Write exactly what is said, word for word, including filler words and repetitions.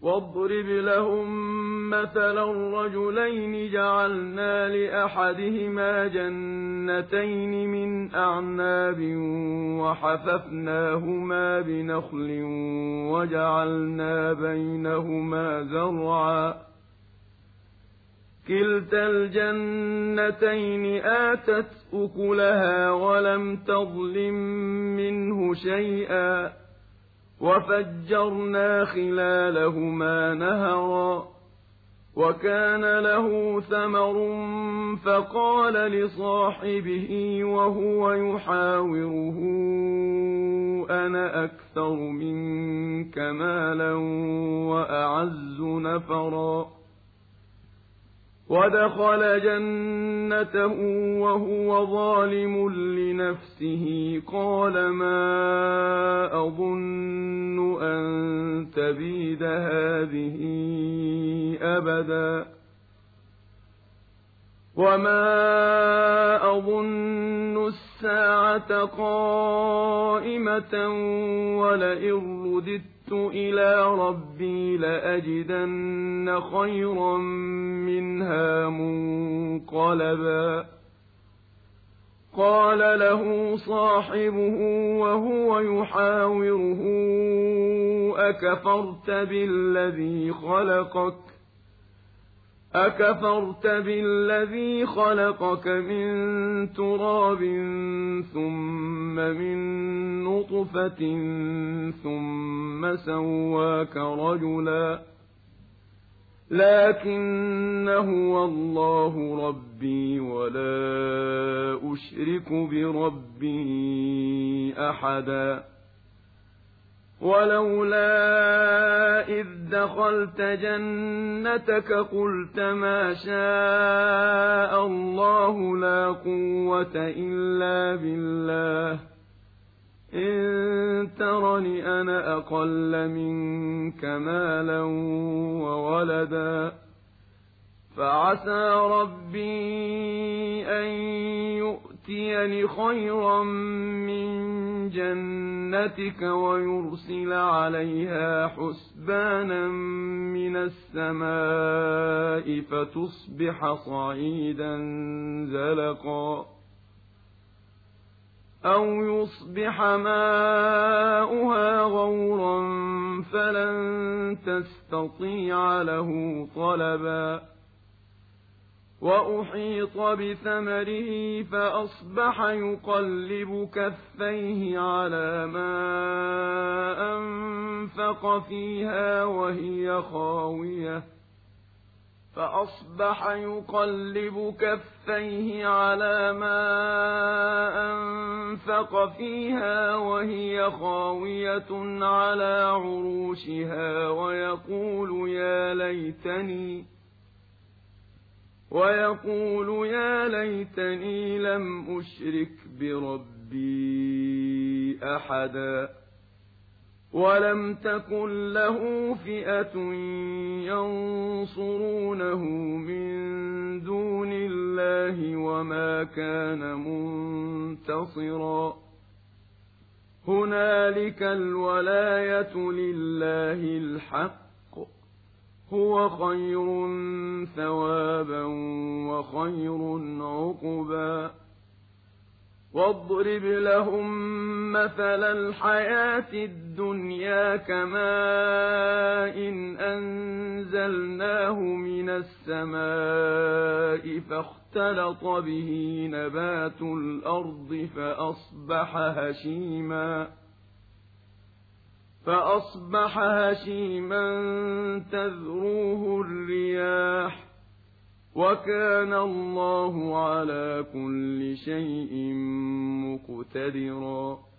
واضرب لهم مثلا الرجلين جعلنا لأحدهما جنتين من أعناب وحففناهما بنخل وجعلنا بينهما زرعا كلتا الجنتين آتت أكلها ولم تظلم منه شيئا وفجرنا خلالهما نهرا وكان له ثمر فقال لصاحبه وهو يحاوره أنا أكثر منك مالا وأعز نفرا ودخل جنته وهو ظالم لنفسه قال ما أظن أن تبيد هذه أبدا وما أظن الساعة قائمة ولئن رددت إلى ربي لأجدن خيرا منها منقلبا قال له صاحبه وهو يحاوره أكفرت بالذي خلقك أكفرت بالذي خلقك من تراب ثم من نطفة ثم سواك رجلا لكن هو الله ربي ولا أشرك بربي أحدا ولولا إذ دخلت جنتك قلت ما شاء الله لا قوة إلا بالله إن ترني أنا أقل منك مالا وولدا فعسى ربي أن يؤتيني خيرا من جنتك ويرسل عليها حسبانا من السماء فتصبح صعيدا زلقا أو يصبح ماؤها غورا فلن تستطيع له طلبا وأحيط بثمره فأصبح يقلب كفيه على ما أنفق فيها وهي خاوية فأصبح يقلب كفيه على ما أنفق فيها وهي خاوية على عروشها ويقول يا ليتني ويقول يا ليتني لم أشرك بربي أحدا ولم تكن له فئة ينصرونه من دون الله وما كان منتصرا هنالك الولاية لله الحق هو خير ثوابا وخير عقبا واضرب لهم مثل الحياة الدنيا كماء إن أنزلناه من السماء فاختلط به نبات الأرض فأصبح هشيما فأصبح هشيما تذروه الرياح وكان الله على كل شيء مقتدرا